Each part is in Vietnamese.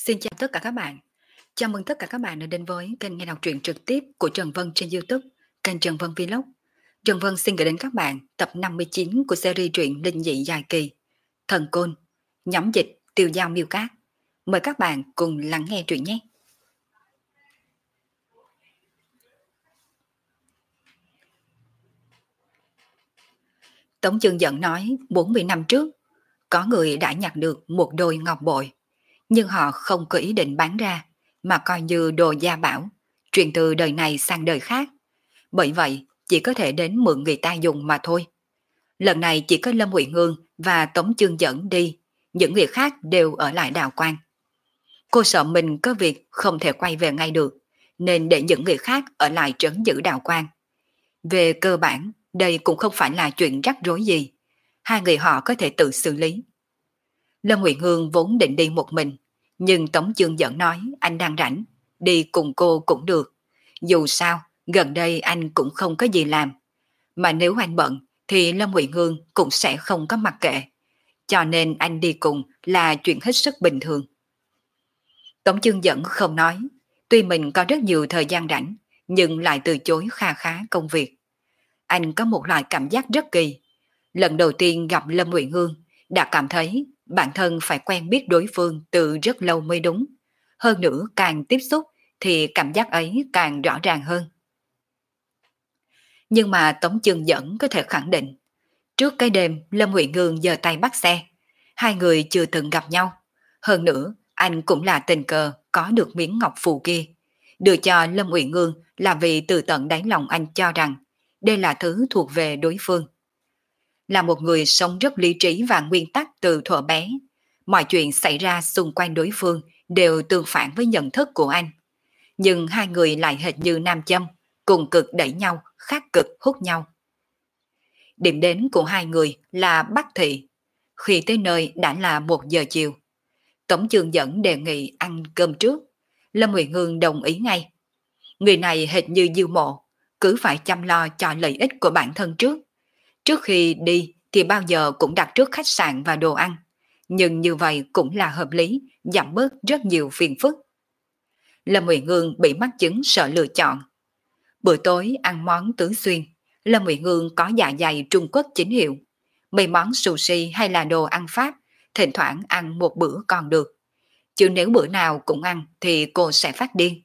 Xin chào tất cả các bạn. Chào mừng tất cả các bạn đã đến với kênh nghe đọc truyện trực tiếp của Trần Vân trên YouTube, kênh Trần Vân Vlog. Trần Vân xin gửi đến các bạn tập 59 của series truyện linh dị dài kỳ Thần Côn, nhóm dịch Tiêu Dao Miêu Cát. Mời các bạn cùng lắng nghe truyện nhé. Tống Chương Dẫn nói 40 năm trước, có người đã nhặt được một đôi ngọc bội, nhưng họ không có ý định bán ra, mà coi như đồ gia bảo, truyền từ đời này sang đời khác. Bởi vậy, chỉ có thể đến mượn người ta dùng mà thôi. Lần này chỉ có Lâm Huệ Ngương và Tống Chương Dẫn đi, những người khác đều ở lại Đào Quan. Cô sợ mình có việc không thể quay về ngay được, nên để những người khác ở lại trấn giữ Đào Quan. Về cơ bản, đây cũng không phải là chuyện rắc rối gì. Hai người họ có thể tự xử lý. Lâm Huệ Ngương vốn định đi một mình, nhưng Tống Chương Dẫn nói anh đang rảnh, đi cùng cô cũng được. Dù sao, gần đây anh cũng không có gì làm. Mà nếu anh bận, thì Lâm Huệ Ngương cũng sẽ không có mặc kệ. Cho nên anh đi cùng là chuyện hết sức bình thường. Tống Chương Dẫn không nói. Tuy mình có rất nhiều thời gian rảnh, nhưng lại từ chối kha khá công việc. Anh có một loại cảm giác rất kỳ. Lần đầu tiên gặp Lâm Huệ Ngương, đã cảm thấy bản thân phải quen biết đối phương từ rất lâu mới đúng. Hơn nữa càng tiếp xúc thì cảm giác ấy càng rõ ràng hơn. Nhưng mà Tống Chương Dẫn có thể khẳng định, trước cái đêm Lâm Huệ Ngương giơ tay bắt xe, hai người chưa từng gặp nhau. Hơn nữa, anh cũng là tình cờ có được miếng ngọc phù kia. Đưa cho Lâm Huệ Ngương là vì từ tận đáy lòng anh cho rằng đây là thứ thuộc về đối phương. Là một người sống rất lý trí và nguyên tắc từ thuở bé, mọi chuyện xảy ra xung quanh đối phương đều tương phản với nhận thức của anh. Nhưng hai người lại hệt như nam châm, cùng cực đẩy nhau, khác cực hút nhau. Điểm đến của hai người là Bắc Thị. Khi tới nơi đã là 1 giờ chiều. Tống Chương Dẫn đề nghị ăn cơm trước. Lâm Huệ Ngương đồng ý ngay. Người này hệt như Diêu Mộ, cứ phải chăm lo cho lợi ích của bản thân trước. Trước khi đi thì bao giờ cũng đặt trước khách sạn và đồ ăn. Nhưng như vậy cũng là hợp lý, giảm bớt rất nhiều phiền phức. Lâm Huệ Ngương bị mắc chứng sợ lựa chọn. Bữa tối ăn món tứ xuyên, Lâm Huệ Ngương có dạ dày Trung Quốc chính hiệu. Mấy món sushi hay là đồ ăn Pháp, thỉnh thoảng ăn một bữa còn được. Chứ nếu bữa nào cũng ăn thì cô sẽ phát điên.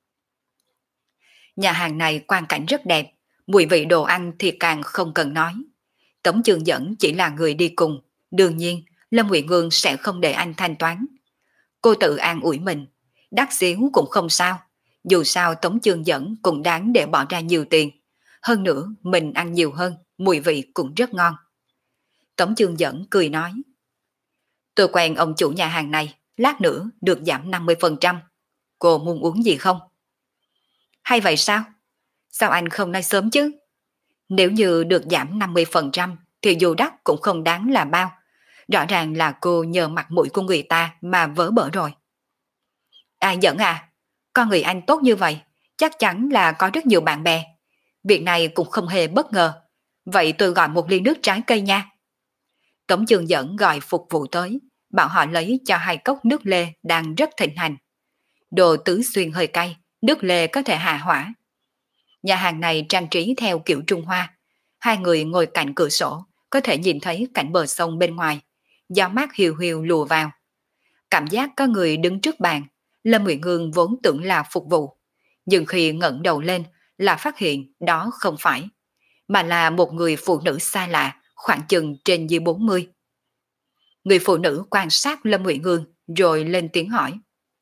Nhà hàng này quang cảnh rất đẹp, mùi vị đồ ăn thì càng không cần nói. Tống Chương Dẫn chỉ là người đi cùng, đương nhiên Lâm Huệ Ngương sẽ không để anh thanh toán. Cô tự an ủi mình, đắt xíu cũng không sao, dù sao Tống Chương Dẫn cũng đáng để bỏ ra nhiều tiền. Hơn nữa mình ăn nhiều hơn, mùi vị cũng rất ngon. Tống Chương Dẫn cười nói, tôi quen ông chủ nhà hàng này, lát nữa được giảm 50%. Cô muốn uống gì không? Hay vậy sao? Sao anh không nói sớm chứ? Nếu như được giảm 50% thì dù đắt cũng không đáng là bao. Rõ ràng là cô nhờ mặt mũi của người ta mà vỡ bỡ rồi. À Dẫn à, con người anh tốt như vậy, chắc chắn là có rất nhiều bạn bè. Việc này cũng không hề bất ngờ. Vậy tôi gọi một ly nước trái cây nha. Tống Chương Dẫn gọi phục vụ tới, bảo họ lấy cho 2 cốc nước lê đang rất thịnh hành. Đồ tứ xuyên hơi cay, nước lê có thể hạ hỏa. Nhà hàng này trang trí theo kiểu Trung Hoa. Hai người ngồi cạnh cửa sổ, có thể nhìn thấy cảnh bờ sông bên ngoài. Gió mát hiu hiu lùa vào. Cảm giác có người đứng trước bàn, Lâm Nguyện Hương vốn tưởng là phục vụ. Nhưng khi ngẩng đầu lên là phát hiện đó không phải, mà là một người phụ nữ xa lạ, khoảng chừng trên dưới 40. Người phụ nữ quan sát Lâm Nguyện Hương rồi lên tiếng hỏi.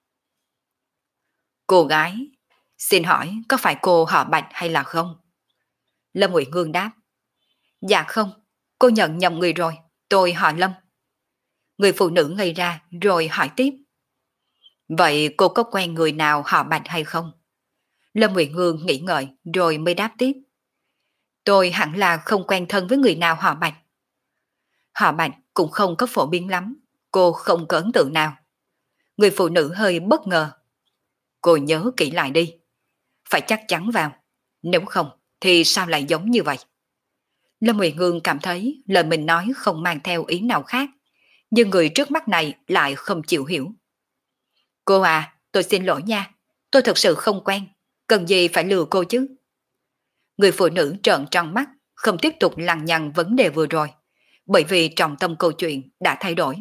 Cô gái, xin hỏi có phải cô họ Bạch hay là không? Lâm Nguyện Hương đáp. Dạ không, cô nhận nhầm người rồi, tôi họ Lâm. Người phụ nữ ngây ra rồi hỏi tiếp. Vậy cô có quen người nào họ Bạch hay không? Lâm Nguyện Hương nghĩ ngợi rồi mới đáp tiếp. Tôi hẳn là không quen thân với người nào họ Bạch. Họ Bạch cũng không có phổ biến lắm, cô không có ấn tượng nào. Người phụ nữ hơi bất ngờ. Cô nhớ kỹ lại đi. Phải chắc chắn vào, nếu không thì sao lại giống như vậy? Lâm Nguyệt Ngương cảm thấy lời mình nói không mang theo ý nào khác, nhưng người trước mắt này lại không chịu hiểu. Cô à, tôi xin lỗi nha. Tôi thật sự không quen. Cần gì phải lừa cô chứ? Người phụ nữ trợn tròn mắt, không tiếp tục lằng nhằng vấn đề vừa rồi. Bởi vì trọng tâm câu chuyện đã thay đổi.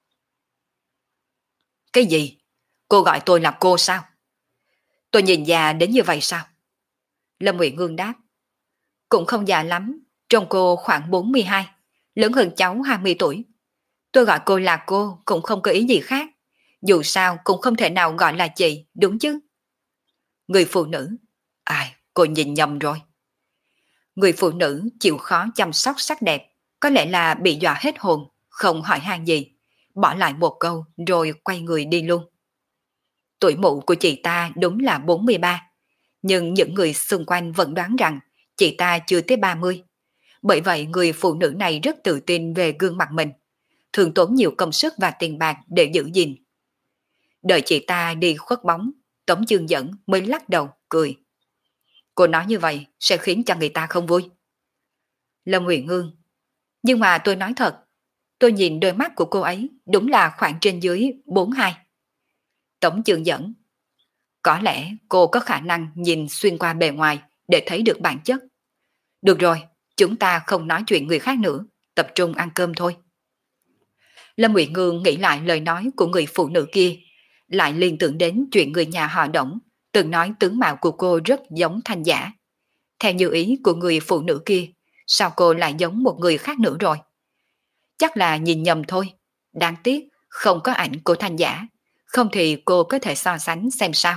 Cái gì? Cô gọi tôi là cô sao? Tôi nhìn già đến như vậy sao? Lâm Uyển Ngương đáp. Cũng không già lắm, trông cô khoảng 42, lớn hơn cháu 20 tuổi. Tôi gọi cô là cô cũng không có ý gì khác. Dù sao cũng không thể nào gọi là chị, đúng chứ? Người phụ nữ. Ai, cô nhìn nhầm rồi. Người phụ nữ chịu khó chăm sóc sắc đẹp, có lẽ là bị dọa hết hồn, không hỏi han gì. Bỏ lại một câu rồi quay người đi luôn. Tuổi mụ của chị ta đúng là 43, nhưng những người xung quanh vẫn đoán rằng chị ta chưa tới 30. Bởi vậy người phụ nữ này rất tự tin về gương mặt mình, thường tốn nhiều công sức và tiền bạc để giữ gìn. Đợi chị ta đi khuất bóng, Tống Chương Dẫn mới lắc đầu, cười. Cô nói như vậy sẽ khiến cho người ta không vui. Lâm Uyển Ngương. Nhưng mà tôi nói thật, tôi nhìn đôi mắt của cô ấy đúng là khoảng trên dưới 42. Tống Chương Dẫn. Có lẽ cô có khả năng nhìn xuyên qua bề ngoài để thấy được bản chất. Được rồi, chúng ta không nói chuyện người khác nữa, tập trung ăn cơm thôi. Lâm Uyển Ngương nghĩ lại lời nói của người phụ nữ kia, lại liên tưởng đến chuyện người nhà họ Đổng từng nói tướng mạo của cô rất giống Thanh Giả. Theo như ý của người phụ nữ kia, sao cô lại giống một người khác nữa rồi? Chắc là nhìn nhầm thôi. Đáng tiếc không có ảnh của Thanh Giả, không thì cô có thể so sánh xem sao.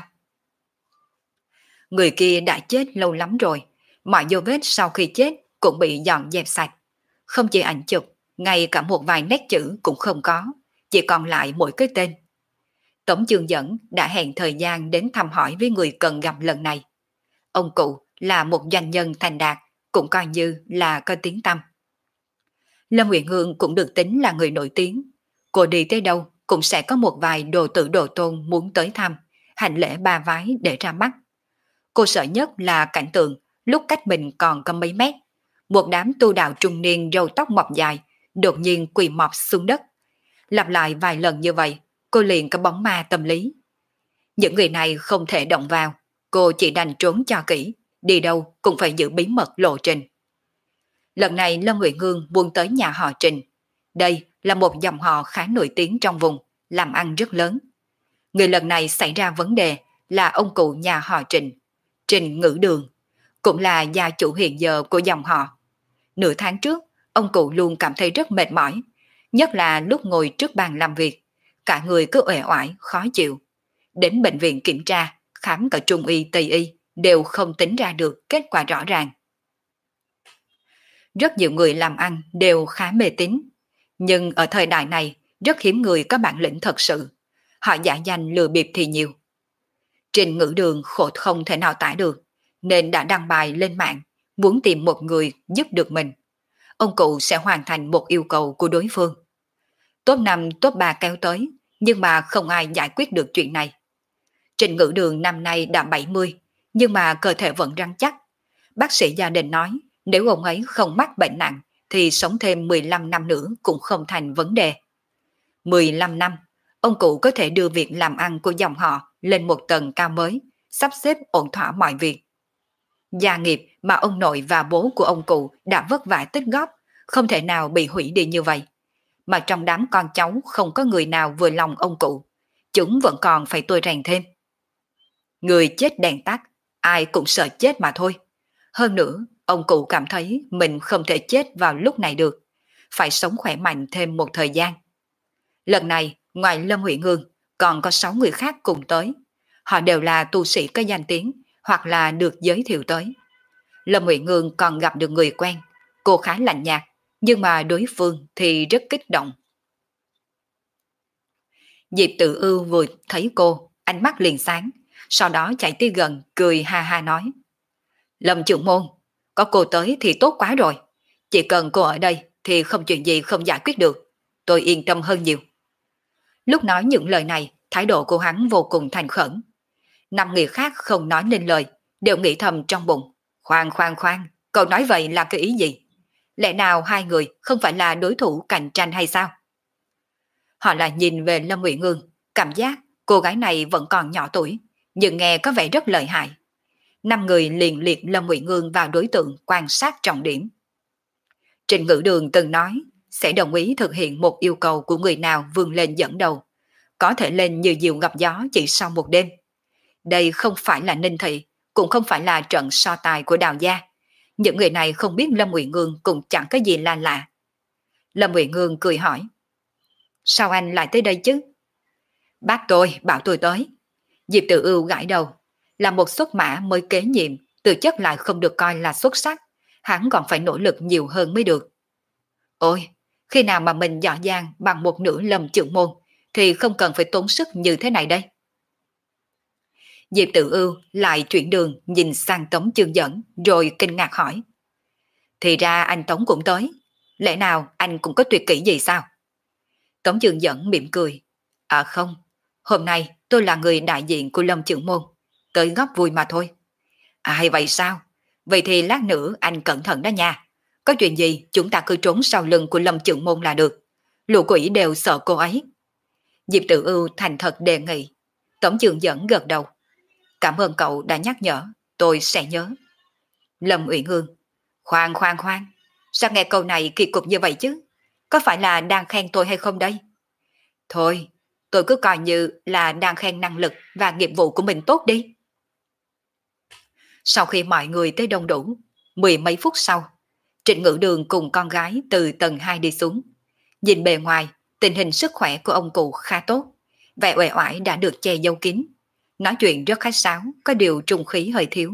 Người kia đã chết lâu lắm rồi, mọi dấu vết sau khi chết cũng bị dọn dẹp sạch. Không chỉ ảnh chụp, ngay cả một vài nét chữ cũng không có, chỉ còn lại mỗi cái tên. Tống Chương Dẫn đã hẹn thời gian đến thăm hỏi với người cần gặp lần này. Ông cụ là một doanh nhân thành đạt, cũng coi như là có tiếng tăm. Lâm Uyển Ngương cũng được tính là người nổi tiếng. Cô đi tới đâu cũng sẽ có một vài đồ tử đồ tôn muốn tới thăm, hành lễ ba vái để ra mắt. Cô sợ nhất là cảnh tượng lúc cách mình còn có mấy mét. Một đám tu đạo trung niên râu tóc mọc dài, đột nhiên quỳ mọp xuống đất. Lặp lại vài lần như vậy, cô liền có bóng ma tâm lý. Những người này không thể động vào, cô chỉ đành trốn cho kỹ, đi đâu cũng phải giữ bí mật lộ trình. Lần này Lâm Uyển Ngương buông tới nhà họ Trình. Đây là một dòng họ khá nổi tiếng trong vùng, làm ăn rất lớn. Người lần này xảy ra vấn đề là ông cụ nhà họ Trình, Trình Ngữ Đường, cũng là gia chủ hiện giờ của dòng họ. Nửa tháng trước, ông cụ luôn cảm thấy rất mệt mỏi, nhất là lúc ngồi trước bàn làm việc, cả người cứ uể oải, khó chịu. Đến bệnh viện kiểm tra, khám cả trung y, tây y, đều không tính ra được kết quả rõ ràng. Rất nhiều người làm ăn đều khá mê tín, nhưng ở thời đại này rất hiếm người có bản lĩnh thật sự. Họ giả danh lừa bịp thì nhiều. Trình Ngữ Đường khổ không thể nào tả được, nên đã đăng bài lên mạng, muốn tìm một người giúp được mình. Ông cụ sẽ hoàn thành một yêu cầu của đối phương. Top 5, top 3 kéo tới, nhưng mà không ai giải quyết được chuyện này. Trình Ngữ Đường năm nay đã 70, nhưng mà cơ thể vẫn rắn chắc. Bác sĩ gia đình nói, nếu ông ấy không mắc bệnh nặng, thì sống thêm 15 năm nữa cũng không thành vấn đề. 15 năm, ông cụ có thể đưa việc làm ăn của dòng họ lên một tầng cao mới, sắp xếp ổn thỏa mọi việc. Gia nghiệp mà ông nội và bố của ông cụ đã vất vả tích góp, không thể nào bị hủy đi như vậy. Mà trong đám con cháu không có người nào vừa lòng ông cụ, chúng vẫn còn phải tôi rèn thêm. Người chết đèn tắt, ai cũng sợ chết mà thôi. Hơn nữa, ông cụ cảm thấy mình không thể chết vào lúc này được, phải sống khỏe mạnh thêm một thời gian. Lần này, ngoài Lâm Uyển Ngương, còn có 6 người khác cùng tới. Họ đều là tu sĩ có danh tiếng, hoặc là được giới thiệu tới. Lâm Uyển Ngương còn gặp được người quen, cô khá lạnh nhạt, nhưng mà đối phương thì rất kích động. Diệp Tự Ưu vừa thấy cô, ánh mắt liền sáng, sau đó chạy tới gần, cười ha ha nói. Lâm trưởng môn, có cô tới thì tốt quá rồi. Chỉ cần cô ở đây thì không chuyện gì không giải quyết được. Tôi yên tâm hơn nhiều. Lúc nói những lời này, thái độ của hắn vô cùng thành khẩn. 5 người khác không nói nên lời, đều nghĩ thầm trong bụng. Khoan khoan khoan, cậu nói vậy là cái ý gì? Lẽ nào hai người không phải là đối thủ cạnh tranh hay sao? Họ lại nhìn về Lâm Uyển Ngương, cảm giác Cô gái này vẫn còn nhỏ tuổi, nhưng nghe có vẻ rất lợi hại. Năm người liền liệt Lâm Ngụy Ngương vào đối tượng quan sát trọng điểm. Trịnh Ngữ Đường từng nói sẽ đồng ý thực hiện một yêu cầu của người nào vươn lên dẫn đầu, có thể lên như diều gặp gió chỉ sau một đêm. Đây không phải là Ninh Thị, cũng không phải là trận so tài của Đào gia. Những người này không biết Lâm Ngụy Ngương cũng chẳng có gì là lạ. Lâm Ngụy Ngương cười hỏi, sao anh lại tới đây chứ? Bác tôi bảo tôi tới. Diệp Tự Ưu gãi đầu, là một xuất mã mới kế nhiệm, tư chất lại không được coi là xuất sắc, hắn còn phải nỗ lực nhiều hơn mới được. Ôi, khi nào mà mình giỏi giang bằng một nửa Lâm trưởng môn, thì không cần phải tốn sức như thế này đây. Diệp Tự Ưu lại chuyển đường nhìn sang Tống Chương Dẫn rồi kinh ngạc hỏi. Thì ra anh Tống cũng tới, lẽ nào anh cũng có tuyệt kỹ gì sao? Tống Chương Dẫn mỉm cười. À không, hôm nay tôi là người đại diện của Lâm trưởng môn, tới góp vui mà thôi. À hay vậy sao? Vậy thì lát nữa anh cẩn thận đó nha. Có chuyện gì chúng ta cứ trốn sau lưng của Lâm trưởng môn là được. Lũ quỷ đều sợ cô ấy. Diệp Tự Ưu thành thật đề nghị. Tống Chương Dẫn gật đầu. Cảm ơn cậu đã nhắc nhở, tôi sẽ nhớ. Lâm Uyển Ương, khoan khoan khoan, sao nghe câu này kỳ cục như vậy chứ? Có phải là đang khen tôi hay không đây? Thôi, tôi cứ coi như là đang khen năng lực và nghiệp vụ của mình tốt đi. Sau khi mọi người tới đông đủ, mười mấy phút sau, Trịnh Ngữ Đường cùng con gái từ tầng 2 đi xuống. Nhìn bề ngoài, tình hình sức khỏe của ông cụ khá tốt, vẻ uể oải đã được che giấu kín. Nói chuyện rất khách sáo, có điều trung khí hơi thiếu.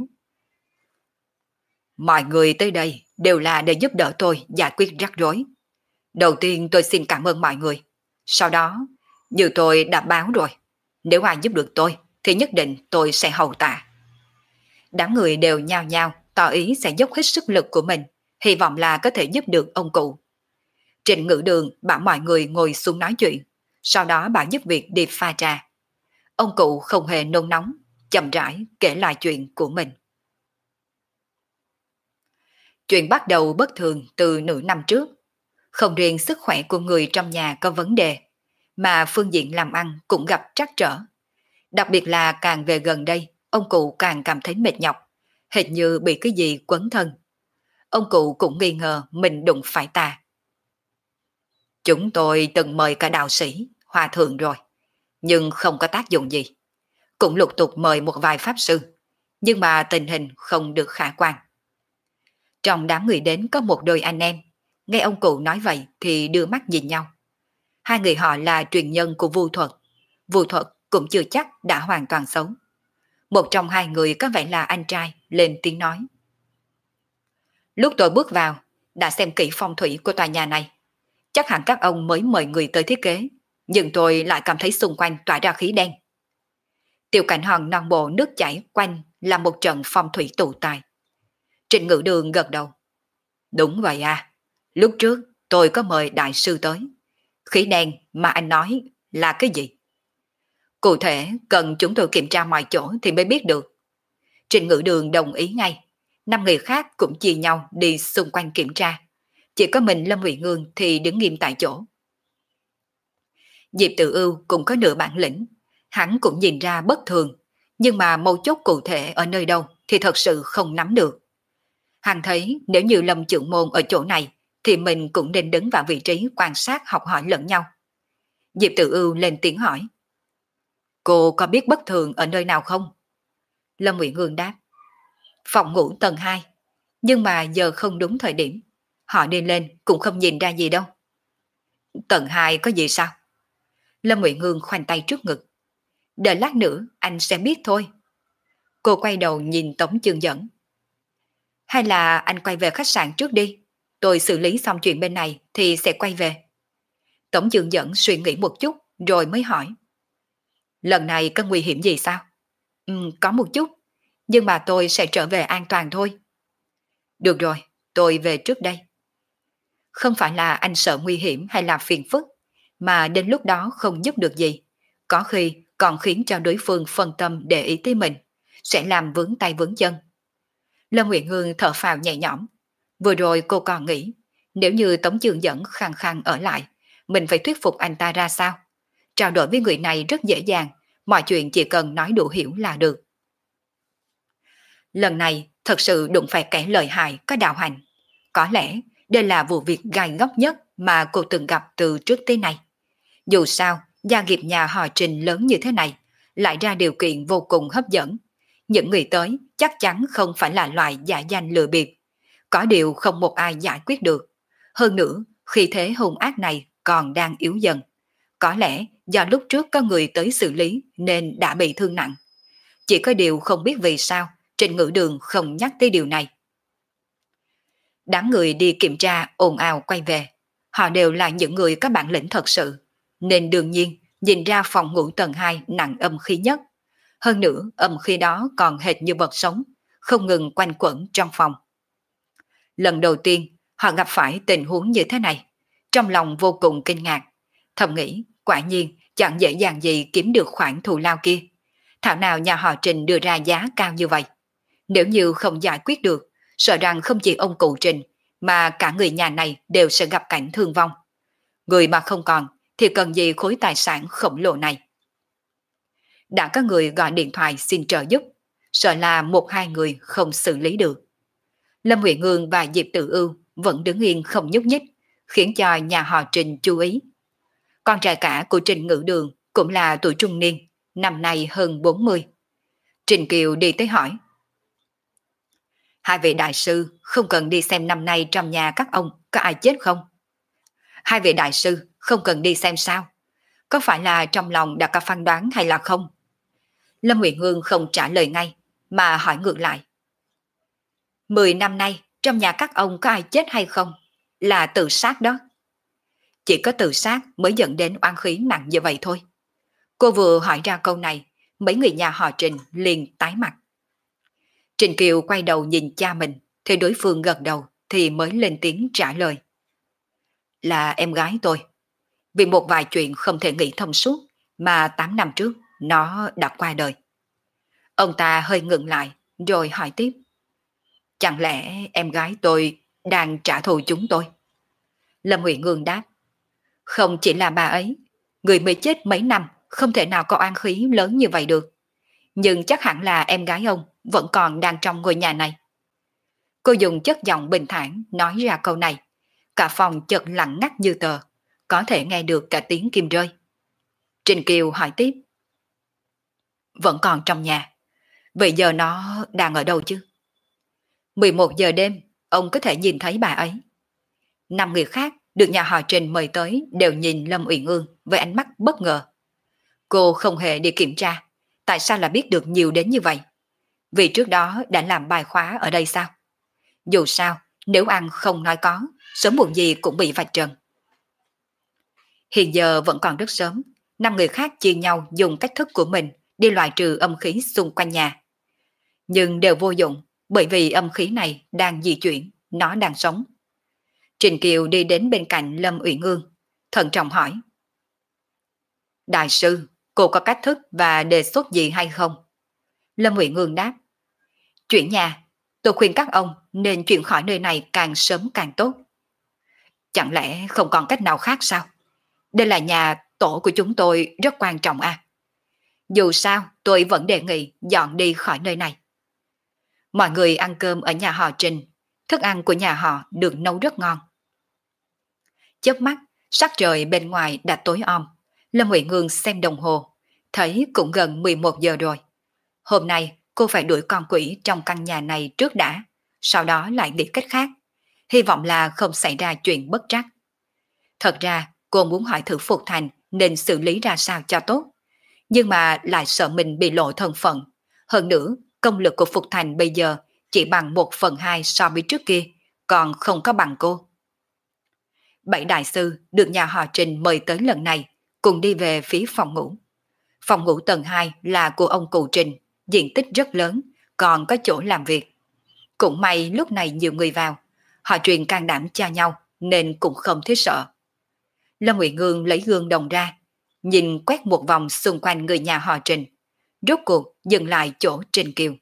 Mọi người tới đây đều là để giúp đỡ tôi giải quyết rắc rối. Đầu tiên tôi xin cảm ơn mọi người. Sau đó, như tôi đã báo rồi, nếu ai giúp được tôi, thì nhất định tôi sẽ hầu tạ. Đám người đều nhao nhao, tỏ ý sẽ dốc hết sức lực của mình, hy vọng là có thể giúp được ông cụ. Trịnh Ngữ Đường bảo mọi người ngồi xuống nói chuyện, sau đó bà giúp việc đi pha trà. Ông cụ không hề nôn nóng, chậm rãi kể lại chuyện của mình. Chuyện bắt đầu bất thường từ nửa năm trước. Không riêng sức khỏe của người trong nhà có vấn đề, mà phương diện làm ăn cũng gặp trắc trở. Đặc biệt là càng về gần đây, ông cụ càng cảm thấy mệt nhọc, hệt như bị cái gì quấn thân. Ông cụ cũng nghi ngờ mình đụng phải tà. Chúng tôi từng mời cả đạo sĩ, hòa thượng rồi, nhưng không có tác dụng gì. Cũng lục tục mời một vài pháp sư, nhưng mà tình hình không được khả quan. Trong đám người đến có một đôi anh em, nghe ông cụ nói vậy thì đưa mắt nhìn nhau. Hai người họ là truyền nhân của Vu Thuật cũng chưa chắc đã hoàn toàn xấu. Một trong hai người có vẻ là anh trai lên tiếng nói. Lúc tôi bước vào, đã xem kỹ phong thủy của tòa nhà này. Chắc hẳn các ông mới mời người tới thiết kế, nhưng tôi lại cảm thấy xung quanh tỏa ra khí đen. Tiểu cảnh hòn non bộ nước chảy quanh là một trận phong thủy tụ tài. Trịnh Ngữ Đường gật đầu. Đúng vậy à, lúc trước tôi có mời đại sư tới. Khí đen mà anh nói là cái gì? Cụ thể cần chúng tôi kiểm tra mọi chỗ thì mới biết được. Trịnh Ngữ Đường đồng ý ngay. 5 người khác cũng chia nhau đi xung quanh kiểm tra. Chỉ có mình Lâm Ngụy Ngương thì đứng nghiêm tại chỗ. Diệp Tự Ưu cũng có nửa bản lĩnh. Hắn cũng nhìn ra bất thường, nhưng mà mấu chốt cụ thể ở nơi đâu thì thật sự không nắm được. Hắn thấy nếu như Lâm trưởng môn ở chỗ này thì mình cũng nên đứng vào vị trí quan sát học hỏi lẫn nhau. Diệp Tự Ưu lên tiếng hỏi. Cô có biết bất thường ở nơi nào không? Lâm Ngụy Ngương đáp. Phòng ngủ tầng 2, nhưng mà giờ không đúng thời điểm. Họ đi lên cũng không nhìn ra gì đâu. Tầng 2 có gì sao? Lâm Ngụy Ngương khoanh tay trước ngực. Đợi lát nữa anh sẽ biết thôi. Cô quay đầu nhìn Tống Chương Dẫn. Hay là anh quay về khách sạn trước đi. Tôi xử lý xong chuyện bên này thì sẽ quay về. Tống Chương Dẫn suy nghĩ một chút rồi mới hỏi. Lần này có nguy hiểm gì sao? Có một chút, nhưng mà tôi sẽ trở về an toàn thôi. Được rồi, tôi về trước đây. Không phải là anh sợ nguy hiểm hay là phiền phức, mà đến lúc đó không giúp được gì. Có khi còn khiến cho đối phương phân tâm để ý tới mình, sẽ làm vướng tay vướng chân. Lâm Uyển Hương thở phào nhẹ nhõm. Vừa rồi cô còn nghĩ, nếu như Tống Chương Dẫn khăng khăng ở lại, mình phải thuyết phục anh ta ra sao? Trao đổi với người này rất dễ dàng, mọi chuyện chỉ cần nói đủ hiểu là được. Lần này thật sự đụng phải kẻ lợi hại có đạo hành. Có lẽ đây là vụ việc gai góc nhất mà cô từng gặp từ trước tới nay. Dù sao, gia nghiệp nhà họ Trình lớn như thế này, lại ra điều kiện vô cùng hấp dẫn. Những người tới chắc chắn không phải là loại giả danh lừa bịp. Có điều không một ai giải quyết được. Hơn nữa, khi thế hung ác này còn đang yếu dần. Có lẽ do lúc trước có người tới xử lý nên đã bị thương nặng. Chỉ có điều không biết vì sao Trịnh Ngữ Đường không nhắc tới điều này. Đám người đi kiểm tra ồn ào quay về. Họ đều là những người có bản lĩnh thật sự. Nên đương nhiên nhìn ra phòng ngủ tầng 2 nặng âm khí nhất. Hơn nữa âm khí đó còn hệt như vật sống, không ngừng quanh quẩn trong phòng. Lần đầu tiên họ gặp phải tình huống như thế này. Trong lòng vô cùng kinh ngạc. Thầm nghĩ quả nhiên chẳng dễ dàng gì kiếm được khoản thù lao kia. Thảo nào nhà họ Trình đưa ra giá cao như vậy. Nếu như không giải quyết được, sợ rằng không chỉ ông cụ Trình, mà cả người nhà này đều sẽ gặp cảnh thương vong. Người mà không còn, thì cần gì khối tài sản khổng lồ này. Đã có người gọi điện thoại xin trợ giúp, sợ là một hai người không xử lý được. Lâm Huệ Ngương và Diệp Tử Ưu vẫn đứng yên không nhúc nhích, khiến cho nhà họ Trình chú ý. Con trai cả của Trình Ngữ Đường cũng là tuổi trung niên, năm nay hơn 40. Trình Kiều đi tới hỏi. Hai vị đại sư không cần đi xem năm nay trong nhà các ông có ai chết không? Hai vị đại sư không cần đi xem sao? Có phải là trong lòng đã có phán đoán hay là không? Lâm Huệ Ngương không trả lời ngay, mà hỏi ngược lại. 10 năm nay trong nhà các ông có ai chết hay không? Là tự sát đó. Chỉ có tự sát mới dẫn đến oan khí nặng như vậy thôi. Cô vừa hỏi ra câu này, mấy người nhà họ Trình liền tái mặt. Trình Kiều quay đầu nhìn cha mình, thì đối phương gật đầu thì mới lên tiếng trả lời. Là em gái tôi. Vì một vài chuyện không thể nghĩ thông suốt mà 8 năm trước nó đã qua đời. Ông ta hơi ngừng lại rồi hỏi tiếp. Chẳng lẽ em gái tôi đang trả thù chúng tôi? Lâm Huệ Ngương đáp. Không chỉ là bà ấy, người mới chết mấy năm không thể nào có oan khí lớn như vậy được. Nhưng chắc hẳn là em gái ông vẫn còn đang trong ngôi nhà này. Cô dùng chất giọng bình thản nói ra câu này. Cả phòng chợt lặng ngắt như tờ, có thể nghe được cả tiếng kim rơi. Trình Kiều hỏi tiếp. Vẫn còn trong nhà. Vậy giờ nó đang ở đâu chứ? 11 giờ đêm, ông có thể nhìn thấy bà ấy. 5 người khác được nhà họ Trình mời tới đều nhìn Lâm Uyển Ương với ánh mắt bất ngờ. Cô không hề đi kiểm tra, tại sao lại biết được nhiều đến như vậy? Vì trước đó đã làm bài khóa ở đây sao? Dù sao, nếu ăn không nói có, sớm muộn gì cũng bị vạch trần. Hiện giờ vẫn còn rất sớm, 5 người khác chia nhau dùng cách thức của mình đi loại trừ âm khí xung quanh nhà. Nhưng đều vô dụng, bởi vì âm khí này đang di chuyển, nó đang sống. Trình Kiều đi đến bên cạnh Lâm Uyển Ương, thận trọng hỏi. Đại sư, cô có cách thức và đề xuất gì hay không? Lâm Uyển Ương đáp. Chuyển nhà, tôi khuyên các ông nên chuyển khỏi nơi này càng sớm càng tốt. Chẳng lẽ không còn cách nào khác sao? Đây là nhà tổ của chúng tôi rất quan trọng à? Dù sao, tôi vẫn đề nghị dọn đi khỏi nơi này. Mọi người ăn cơm ở nhà họ Trình, thức ăn của nhà họ được nấu rất ngon. Chớp mắt, sắc trời bên ngoài đã tối om. Lâm Huệ Ngương xem đồng hồ, thấy cũng gần 11 giờ rồi. Hôm nay cô phải đuổi con quỷ trong căn nhà này trước đã, sau đó lại nghĩ cách khác. Hy vọng là không xảy ra chuyện bất trắc. Thật ra cô muốn hỏi thử Phục Thành nên xử lý ra sao cho tốt. Nhưng mà lại sợ mình bị lộ thân phận. Hơn nữa, công lực của Phục Thành bây giờ chỉ bằng 1/2 so với trước kia, còn không có bằng cô. 7 đại sư được nhà họ Trình mời tới lần này, cùng đi về phía phòng ngủ. Phòng ngủ tầng 2 là của ông cụ Trình, diện tích rất lớn, còn có chỗ làm việc. Cũng may lúc này nhiều người vào, họ truyền can đảm cho nhau nên cũng không thấy sợ. Lâm Uyển Ngương lấy gương đồng ra, nhìn quét một vòng xung quanh người nhà họ Trình, rốt cuộc dừng lại chỗ Trình Kiều.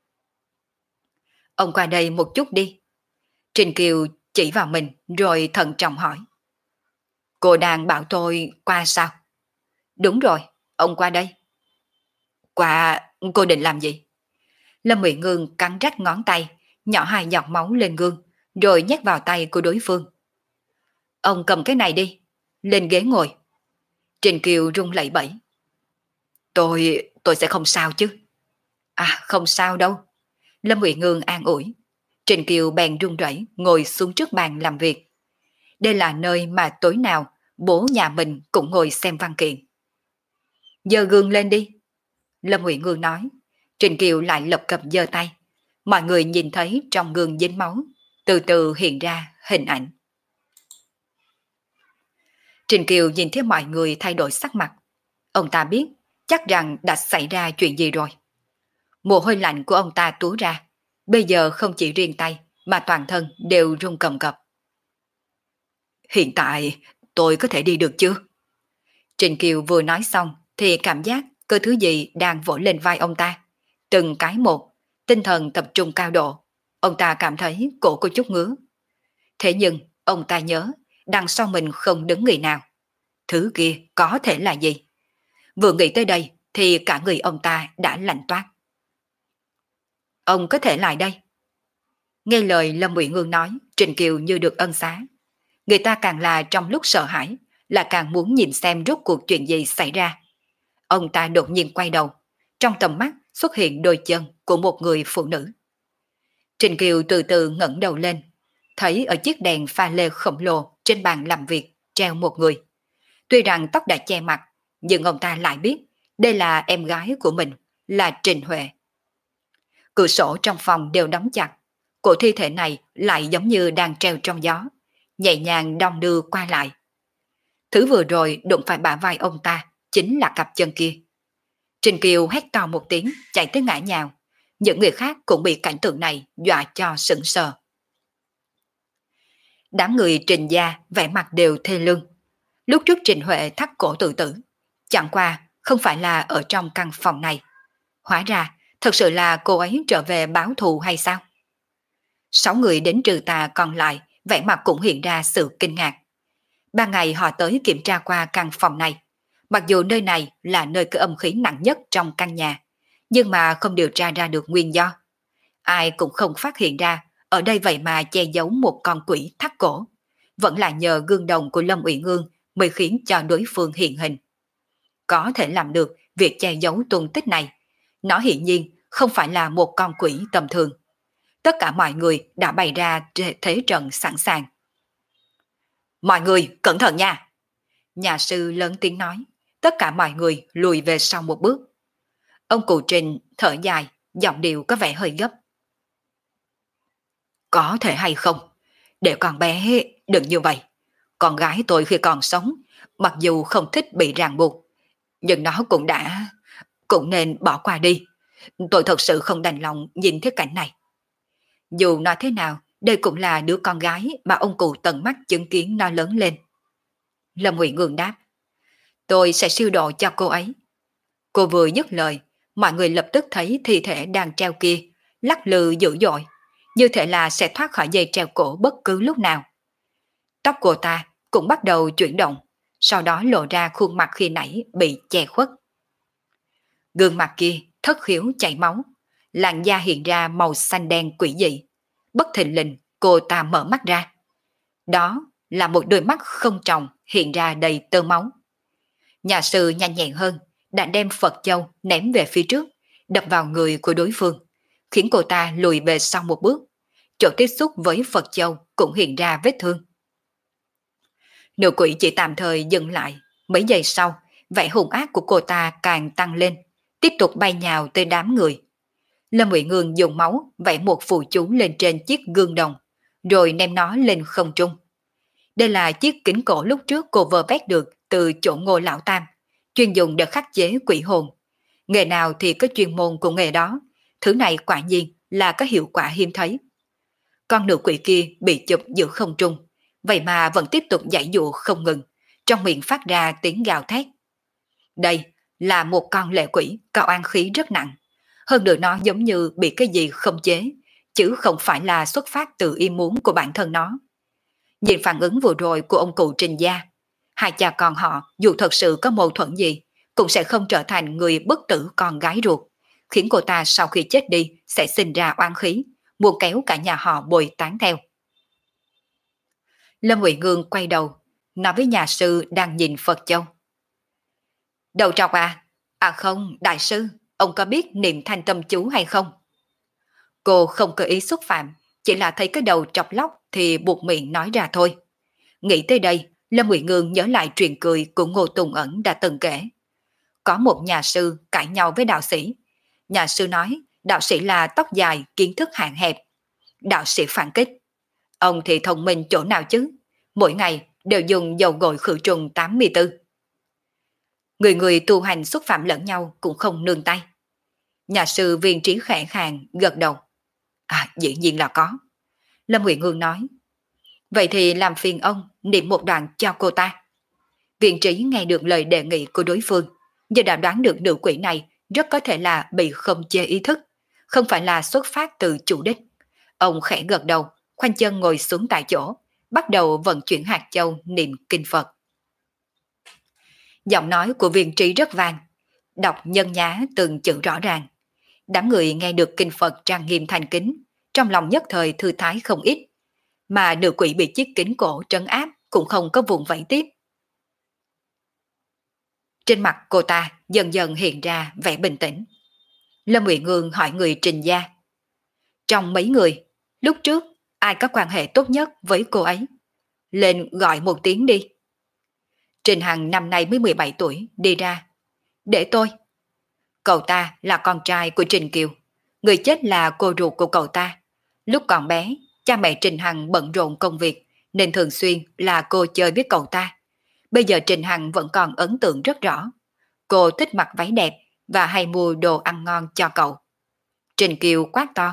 Ông qua đây một chút đi. Trình Kiều chỉ vào mình rồi thận trọng hỏi. Cô đang bảo tôi qua sao? Đúng rồi, ông qua đây. Quả, cô định làm gì? Lâm Uyển Ngương cắn rách ngón tay, nhỏ hai giọt máu lên gương, rồi nhét vào tay của đối phương. Ông cầm cái này đi, lên ghế ngồi. Trình Kiều run lẩy bẩy. Tôi sẽ không sao chứ. À, không sao đâu. Lâm Uyển Ngương an ủi. Trình Kiều bèn run rẩy ngồi xuống trước bàn làm việc. Đây là nơi mà tối nào bố nhà mình cũng ngồi xem văn kiện. Giơ gương lên đi. Lâm Uyển Ngương nói. Trình Kiều lại lập cập giơ tay. Mọi người nhìn thấy trong gương dính máu, từ từ hiện ra hình ảnh. Trình Kiều nhìn thấy mọi người thay đổi sắc mặt. Ông ta biết chắc rằng đã xảy ra chuyện gì rồi. Mồ hôi lạnh của ông ta túa ra. Bây giờ không chỉ riêng tay mà toàn thân đều run cầm cập. Hiện tại tôi có thể đi được chưa? Trình Kiều vừa nói xong thì cảm giác có thứ gì đang vỗ lên vai ông ta. Từng cái một, tinh thần tập trung cao độ. Ông ta cảm thấy cổ có chút ngứa. Thế nhưng ông ta nhớ đằng sau mình không đứng người nào. Thứ kia có thể là gì? Vừa nghĩ tới đây thì cả người ông ta đã lạnh toát. Ông có thể lại đây. Nghe lời Lâm Uyển Ngương nói, Trình Kiều như được ân xá. Người ta càng là trong lúc sợ hãi, là càng muốn nhìn xem rốt cuộc chuyện gì xảy ra. Ông ta đột nhiên quay đầu, trong tầm mắt xuất hiện đôi chân của một người phụ nữ. Trình Kiều từ từ ngẩng đầu lên, thấy ở chiếc đèn pha lê khổng lồ trên bàn làm việc treo một người. Tuy rằng tóc đã che mặt, nhưng ông ta lại biết đây là em gái của mình, là Trình Huệ. Cửa sổ trong phòng đều đóng chặt, cổ thi thể này lại giống như đang treo trong gió, nhẹ nhàng đong đưa qua lại. Thứ vừa rồi đụng phải bả vai ông ta chính là cặp chân kia. Trình Kiều hét to một tiếng, chạy tới ngã nhào. Những người khác cũng bị cảnh tượng này dọa cho sững sờ. Đám người Trình gia vẻ mặt đều thê lương. Lúc trước Trình Huệ thắt cổ tự tử, chẳng qua không phải là ở trong căn phòng này. Hóa ra thật sự là cô ấy trở về báo thù hay sao? 6 người đến trừ tà còn lại vẻ mặt cũng hiện ra sự kinh ngạc. 3 ngày họ tới kiểm tra qua căn phòng này. Mặc dù nơi này là nơi có âm khí nặng nhất trong căn nhà, nhưng mà không điều tra ra được nguyên do. Ai cũng không phát hiện ra ở đây vậy mà che giấu một con quỷ thắt cổ. Vẫn là nhờ gương đồng của Lâm Uyển Ngương mới khiến cho đối phương hiện hình. Có thể làm được việc che giấu tung tích này. Nó hiển nhiên không phải là một con quỷ tầm thường. Tất cả mọi người đã bày ra thế trận sẵn sàng. Mọi người cẩn thận nha! Nhà sư lớn tiếng nói. Tất cả mọi người lùi về sau một bước. Ông cụ Trình thở dài, giọng điệu có vẻ hơi gấp. Có thể hay không? Để con bé đừng như vậy. Con gái tôi khi còn sống, mặc dù không thích bị ràng buộc, nhưng nó cũng nên bỏ qua đi. Tôi thật sự không đành lòng nhìn thấy cảnh này. Dù nói thế nào, đây cũng là đứa con gái mà ông cụ tận mắt chứng kiến nó lớn lên. Lâm Uyển Ngương đáp. Tôi sẽ siêu độ cho cô ấy. Cô vừa dứt lời, mọi người lập tức thấy thi thể đang treo kia, lắc lư dữ dội, như thể là sẽ thoát khỏi dây treo cổ bất cứ lúc nào. Tóc cô ta cũng bắt đầu chuyển động, sau đó lộ ra khuôn mặt khi nãy bị che khuất. Gương mặt kia thất khiếu chảy máu, làn da hiện ra màu xanh đen quỷ dị. Bất thình lình cô ta mở mắt ra. Đó là một đôi mắt không tròng hiện ra đầy tơ máu. Nhà sư nhanh nhẹn hơn, đã đem Phật châu ném về phía trước, đập vào người của đối phương, khiến cô ta lùi về sau một bước. Chỗ tiếp xúc với Phật châu cũng hiện ra vết thương. Nữ quỷ chỉ tạm thời dừng lại, mấy giây sau, vẻ hung ác của cô ta càng tăng lên, tiếp tục bay nhào tới đám người. Lâm Uyển Ngương dùng máu vẽ một phù chú lên trên chiếc gương đồng, rồi ném nó lên không trung. Đây là chiếc kính cổ lúc trước cô vơ vét được từ chỗ Ngô Lão Tam, chuyên dùng để khắc chế quỷ hồn. Nghề nào thì có chuyên môn của nghề đó, thứ này quả nhiên là có hiệu quả hiếm thấy. Con nữ quỷ kia bị chụp giữa không trung, vậy mà vẫn tiếp tục giãy giụa không ngừng, trong miệng phát ra tiếng gào thét. Đây là một con lệ quỷ có oán khí rất nặng, hơn nữa nó giống như bị cái gì không chế, chứ không phải là xuất phát từ ý muốn của bản thân nó. Nhìn phản ứng vừa rồi của ông cụ Trình gia, hai cha con họ dù thật sự có mâu thuẫn gì, cũng sẽ không trở thành người bất tử con gái ruột, khiến cô ta sau khi chết đi sẽ sinh ra oán khí, muốn kéo cả nhà họ bồi tán theo. Lâm Ngụy Ngương quay đầu, nói với nhà sư đang nhìn Phật Châu. Đầu trọc à? À không, đại sư, ông có biết niệm thanh tâm chú hay không? Cô không có ý xúc phạm, chỉ là thấy cái đầu trọc lóc thì buộc miệng nói ra thôi. Nghĩ tới đây, Lâm Ngụy Ngương nhớ lại chuyện cười của Ngô Tùng Ẩn đã từng kể. Có một nhà sư cãi nhau với đạo sĩ. Nhà sư nói đạo sĩ là tóc dài, kiến thức hạn hẹp. Đạo sĩ phản kích. Ông thì thông minh chỗ nào chứ? Mỗi ngày đều dùng dầu gội khử trùng 84. Người người tu hành xúc phạm lẫn nhau cũng không nương tay. Nhà sư Viên Trí khẽ khàng gật đầu. À, dĩ nhiên là có. Lâm Ngụy Ngương nói. Vậy thì làm phiền ông niệm một đoạn cho cô ta. Viên Trí nghe được lời đề nghị của đối phương, giờ đã đoán được nữ quỷ này rất có thể là bị không chế ý thức, không phải là xuất phát từ chủ đích. Ông khẽ gật đầu, khoanh chân ngồi xuống tại chỗ, bắt đầu vận chuyển hạt châu niệm kinh Phật. Giọng nói của Viên Trí rất vang, đọc nhân nhá từng chữ rõ ràng. Đám người nghe được kinh Phật trang nghiêm thành kính, trong lòng nhất thời thư thái không ít, mà nữ quỷ bị chiếc kính cổ trấn áp cũng không có vùng vẫy tiếp. Trên mặt cô ta dần dần hiện ra vẻ bình tĩnh. Lâm Ngụy Ngương hỏi người Trình gia. Trong mấy người, lúc trước ai có quan hệ tốt nhất với cô ấy? Lên gọi một tiếng đi. Trình Hằng năm nay mới 17 tuổi đi ra. Để tôi. Cậu ta là con trai của Trình Kiều. Người chết là cô ruột của cậu ta. Lúc còn bé, cha mẹ Trình Hằng bận rộn công việc nên thường xuyên là cô chơi với cậu ta. Bây giờ Trình Hằng vẫn còn ấn tượng rất rõ. Cô thích mặc váy đẹp và hay mua đồ ăn ngon cho cậu. Trình Kiều quát to.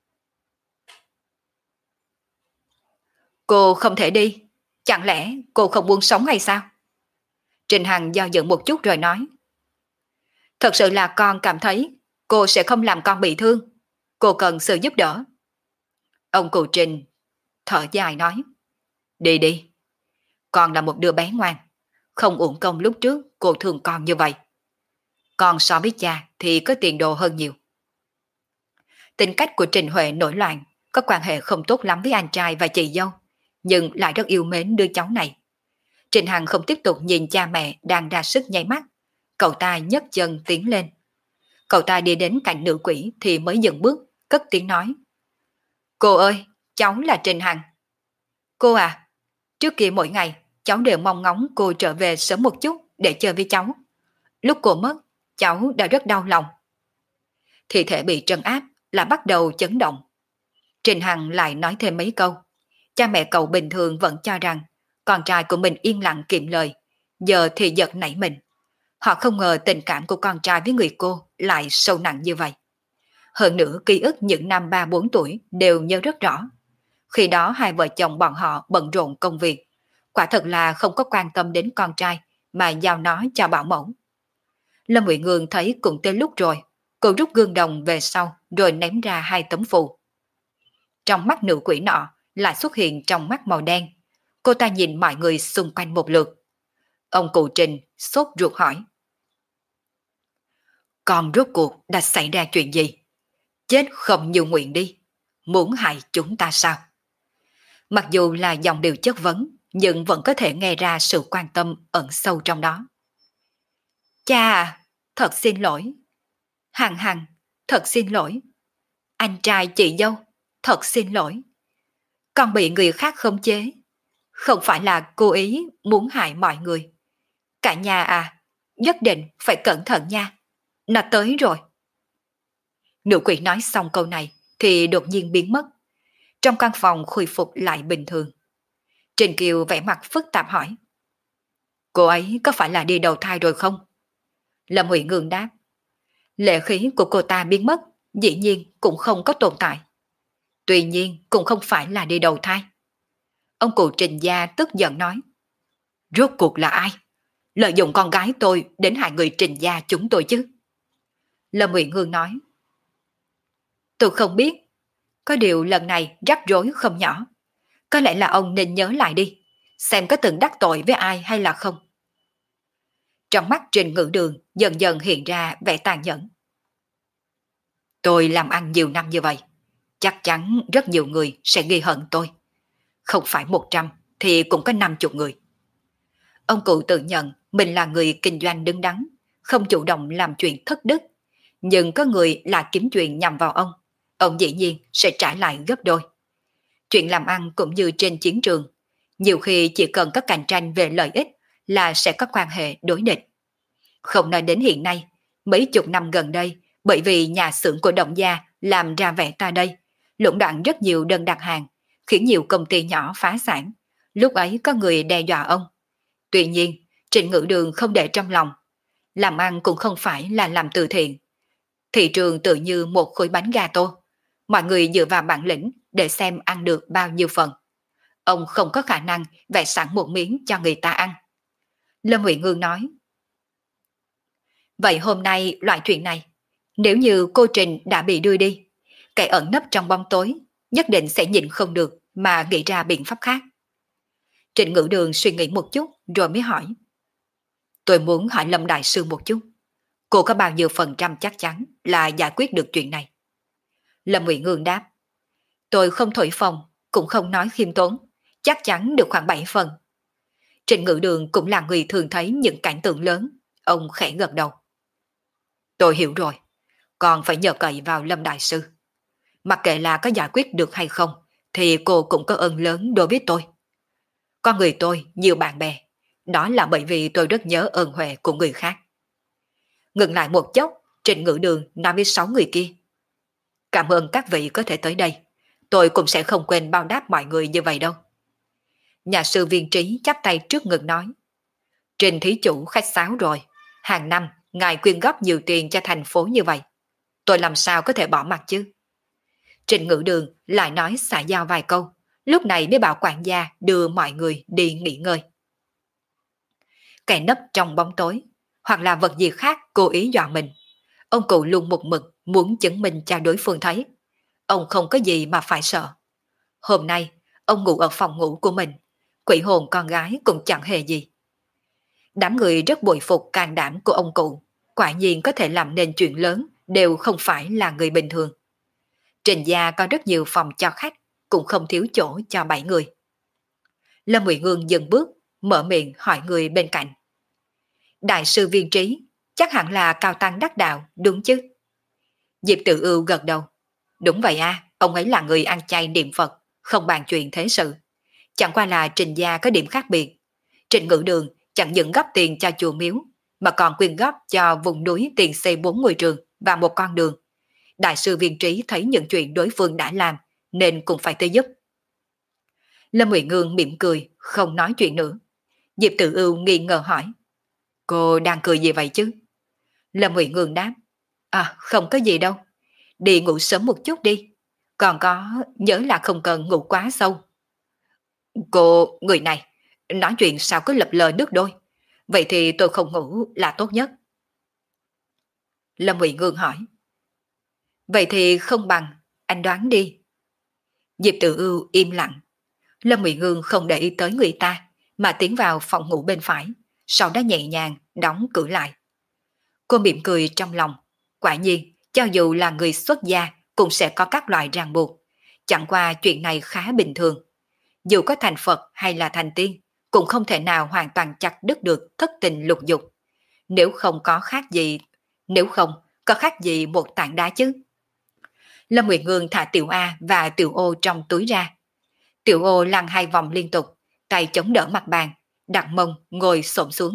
Cô không thể đi. Chẳng lẽ cô không muốn sống hay sao? Trình Hằng do dự một chút rồi nói. Thật sự là con cảm thấy cô sẽ không làm con bị thương. Cô cần sự giúp đỡ. Ông cụ Trình thở dài nói. Đi đi. Con là một đứa bé ngoan. Không uổng công lúc trước cô thương con như vậy. Con so với cha thì có tiền đồ hơn nhiều. Tính cách của Trình Huệ nổi loạn, có quan hệ không tốt lắm với anh trai và chị dâu, nhưng lại rất yêu mến đứa cháu này. Trình Hằng không tiếp tục nhìn cha mẹ đang ra sức nháy mắt. Cậu ta nhấc chân tiến lên. Cậu ta đi đến cạnh nữ quỷ thì mới dừng bước, cất tiếng nói. Cô ơi, cháu là Trình Hằng. Cô à, trước kia mỗi ngày cháu đều mong ngóng cô trở về sớm một chút để chơi với cháu. Lúc cô mất, cháu đã rất đau lòng. Thi thể bị trấn áp là bắt đầu chấn động. Trình Hằng lại nói thêm mấy câu. Cha mẹ cậu bình thường vẫn cho rằng con trai của mình yên lặng kiệm lời, giờ thì giật nảy mình. Họ không ngờ tình cảm của con trai với người cô lại sâu nặng như vậy. Hơn nữa ký ức những năm 3-4 tuổi đều nhớ rất rõ. Khi đó hai vợ chồng bọn họ bận rộn công việc, quả thật là không có quan tâm đến con trai mà giao nó cho bảo mẫu. Lâm Ngụy Ngương thấy cũng tới lúc rồi, cô rút gương đồng về sau rồi ném ra 2 tấm phù. Trong mắt nữ quỷ nọ lại xuất hiện trong mắt màu đen. Cô ta nhìn mọi người xung quanh một lượt. Ông cụ Trình sốt ruột hỏi. Còn rốt cuộc đã xảy ra chuyện gì? Chết không như nguyện đi. Muốn hại chúng ta sao? Mặc dù là dòng điều chất vấn, nhưng vẫn có thể nghe ra sự quan tâm ẩn sâu trong đó. Cha à, thật xin lỗi. Hằng Hằng, thật xin lỗi. Anh trai chị dâu, thật xin lỗi. Con bị người khác khống chế. Không phải là cố ý muốn hại mọi người. Cả nhà à, nhất định phải cẩn thận nha. Nó tới rồi. Nữ quỷ nói xong câu này thì đột nhiên biến mất. Trong căn phòng khôi phục lại bình thường. Trình Kiều vẻ mặt phức tạp hỏi. Cô ấy có phải là đi đầu thai rồi không? Lâm Huệ Ngương đáp. Lệ khí của cô ta biến mất, dĩ nhiên cũng không có tồn tại. Tuy nhiên cũng không phải là đi đầu thai. Ông cụ Trình gia tức giận nói. Rốt cuộc là ai? Lợi dụng con gái tôi đến hại người Trình gia chúng tôi chứ? Lâm Uyển Hương nói. Tôi không biết. Có điều lần này rắc rối không nhỏ. Có lẽ là ông nên nhớ lại đi. Xem có từng đắc tội với ai hay là không. Trong mắt Trình Ngữ Đường dần dần hiện ra vẻ tàn nhẫn. Tôi làm ăn nhiều năm như vậy, chắc chắn rất nhiều người sẽ ghi hận tôi. Không phải 100 thì cũng có 50 người. Ông cụ tự nhận mình là người kinh doanh đứng đắn, không chủ động làm chuyện thất đức. Nhưng có người là kiếm chuyện nhằm vào ông dĩ nhiên sẽ trả lại gấp đôi. Chuyện làm ăn cũng như trên chiến trường, nhiều khi chỉ cần có cạnh tranh về lợi ích là sẽ có quan hệ đối địch. Không nói đến hiện nay, mấy chục năm gần đây, bởi vì nhà xưởng của Động Gia làm ra vẻ ta đây, lũng đoạn rất nhiều đơn đặt hàng, khiến nhiều công ty nhỏ phá sản. Lúc ấy có người đe dọa ông. Tuy nhiên, Trịnh Ngữ Đường không để trong lòng. Làm ăn cũng không phải là làm từ thiện. Thị trường tự như một khối bánh gato. Mọi người dựa vào bản lĩnh để xem ăn được bao nhiêu phần. Ông không có khả năng vẽ sẵn một miếng cho người ta ăn. Lâm Huệ Ngương nói. Vậy hôm nay loại chuyện này, nếu như cô Trình đã bị đưa đi, kẻ ẩn nấp trong bóng tối, nhất định sẽ nhịn không được mà nghĩ ra biện pháp khác. Trịnh Ngữ Đường suy nghĩ một chút rồi mới hỏi. Tôi muốn hỏi Lâm Đại Sư một chút. Cô có bao nhiêu phần trăm chắc chắn là giải quyết được chuyện này? Lâm Ngụy Ngương đáp. Tôi không thổi phồng, cũng không nói khiêm tốn, chắc chắn được khoảng 7 phần. Trịnh Ngữ Đường cũng là người thường thấy những cảnh tượng lớn, ông khẽ gật đầu. Tôi hiểu rồi, còn phải nhờ cậy vào Lâm Đại Sư. Mặc kệ là có giải quyết được hay không, thì cô cũng có ơn lớn đối với tôi. Con người tôi nhiều bạn bè, đó là bởi vì tôi rất nhớ ơn huệ của người khác. Ngừng lại một chốc, Trịnh Ngữ Đường nói với 6 người kia. Cảm ơn các vị có thể tới đây, tôi cũng sẽ không quên báo đáp mọi người như vậy đâu. Nhà sư Viên Trí chắp tay trước ngực nói. Trình thí chủ khách sáo rồi, hàng năm ngài quyên góp nhiều tiền cho thành phố như vậy, tôi làm sao có thể bỏ mặt chứ? Trịnh Ngữ Đường lại nói xả giao vài câu, lúc này mới bảo quản gia đưa mọi người đi nghỉ ngơi. Kẻ nấp trong bóng tối, hoặc là vật gì khác cố ý dọa mình, ông cụ luôn một mực muốn chứng minh cho đối phương thấy. Ông không có gì mà phải sợ. Hôm nay, ông ngủ ở phòng ngủ của mình, quỷ hồn con gái cũng chẳng hề gì. Đám người rất bội phục can đảm của ông cụ, quả nhiên có thể làm nên chuyện lớn, đều không phải là người bình thường. Trình gia có rất nhiều phòng cho khách, cũng không thiếu chỗ cho 7 người. Lâm Ngụy Ngương dừng bước, mở miệng hỏi người bên cạnh. Đại sư Viên Trí, chắc hẳn là cao tăng đắc đạo, đúng chứ? Diệp Tự Ưu gật đầu. Đúng vậy à, ông ấy là người ăn chay niệm Phật, không bàn chuyện thế sự. Chẳng qua là Trình gia có điểm khác biệt. Trịnh Ngữ Đường chẳng những góp tiền cho chùa miếu, mà còn quyên góp cho vùng núi tiền xây 4 ngôi trường và một con đường. Đại sư Viên Trí thấy những chuyện đối phương đã làm, nên cũng phải tới giúp. Lâm Ngụy Ngương mỉm cười, không nói chuyện nữa. Diệp Tự Ưu nghi ngờ hỏi. Cô đang cười gì vậy chứ? Lâm Ngụy Ngương đáp. À, không có gì đâu. Đi ngủ sớm một chút đi. Còn có, nhớ là không cần ngủ quá sâu. Cô, người này, nói chuyện sao cứ lập lờ nước đôi. Vậy thì tôi không ngủ là tốt nhất. Lâm Ngụy Ngương hỏi. Vậy thì không bằng, anh đoán đi. Diệp Tự Ưu im lặng. Lâm Ngụy Ngương không để ý tới người ta, mà tiến vào phòng ngủ bên phải, sau đó nhẹ nhàng đóng cửa lại. Cô mỉm cười trong lòng. Quả nhiên, cho dù là người xuất gia cũng sẽ có các loại ràng buộc. Chẳng qua chuyện này khá bình thường. Dù có thành Phật hay là thành tiên, cũng không thể nào hoàn toàn chặt đứt được thất tình lục dục. Nếu không có khác gì, nếu không có khác gì một tảng đá chứ. Lâm Nguyệt Ngương thả Tiểu A và Tiểu Ô trong túi ra. Tiểu Ô lăn 2 vòng liên tục, tay chống đỡ mặt bàn, đặt mông ngồi xổm xuống.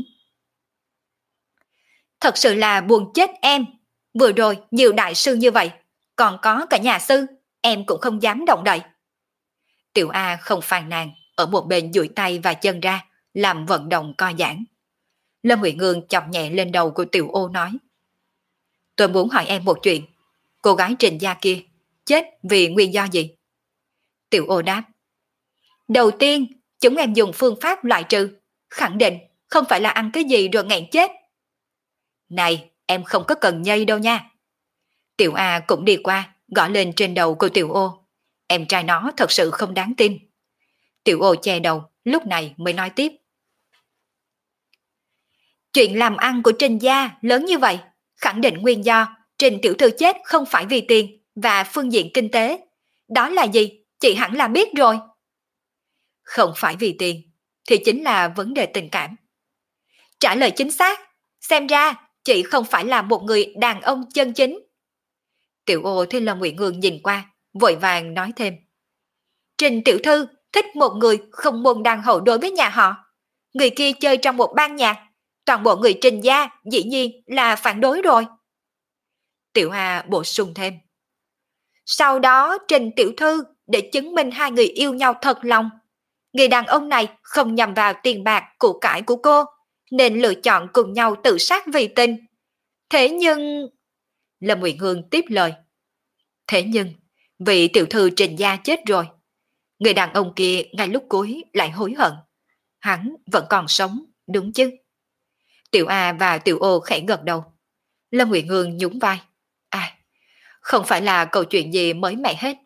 Thật sự là buồn chết em. Vừa rồi nhiều đại sư như vậy, còn có cả nhà sư, em cũng không dám động đậy. Tiểu A không phàn nàn, ở một bên duỗi tay và chân ra, làm vận động co giãn. Lâm Ngụy Ngương chọc nhẹ lên đầu của Tiểu Ô nói. Tôi muốn hỏi em một chuyện, cô gái Trình gia kia, chết vì nguyên do gì? Tiểu Ô đáp. Đầu tiên, chúng em dùng phương pháp loại trừ, khẳng định không phải là ăn cái gì rồi nghẹn chết. Này, em không có cần nhây đâu nha. Tiểu A cũng đi qua, gõ lên trên đầu của Tiểu Ô. Em trai nó thật sự không đáng tin. Tiểu Ô che đầu, lúc này mới nói tiếp. Chuyện làm ăn của Trình gia lớn như vậy, khẳng định nguyên do Trình tiểu thư chết không phải vì tiền và phương diện kinh tế. Đó là gì? Chị hẳn là biết rồi. Không phải vì tiền, thì chính là vấn đề tình cảm. Trả lời chính xác, xem ra chị không phải là một người đàn ông chân chính. Tiểu ô thấy Lâm Nguyễn Ngương nhìn qua, vội vàng nói thêm. Trình tiểu thư thích một người không môn đàn hậu đối với nhà họ. Người kia chơi trong một ban nhạc, toàn bộ người Trình gia dĩ nhiên là phản đối rồi. Tiểu Hà bổ sung thêm. Sau đó Trình tiểu thư để chứng minh hai người yêu nhau thật lòng. Người đàn ông này không nhằm vào tiền bạc của cải của cô, nên lựa chọn cùng nhau tự sát vì tình. Thế nhưng... Lâm Nguyễn Hương tiếp lời. Thế nhưng, vị tiểu thư Trình gia chết rồi. Người đàn ông kia ngay lúc cuối lại hối hận. Hắn vẫn còn sống, đúng chứ? Tiểu A và Tiểu Ô khẽ gật đầu. Lâm Nguyễn Hương nhún vai. À, không phải là câu chuyện gì mới mẻ hết.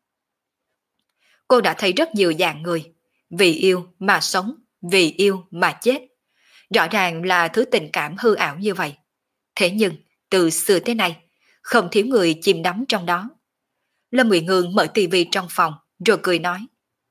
Cô đã thấy rất nhiều dạng người. Vì yêu mà sống, vì yêu mà chết. Rõ ràng là thứ tình cảm hư ảo như vậy. Thế nhưng, từ xưa tới nay, không thiếu người chìm đắm trong đó. Lâm Nguyễn Hương mở tivi trong phòng, rồi cười nói.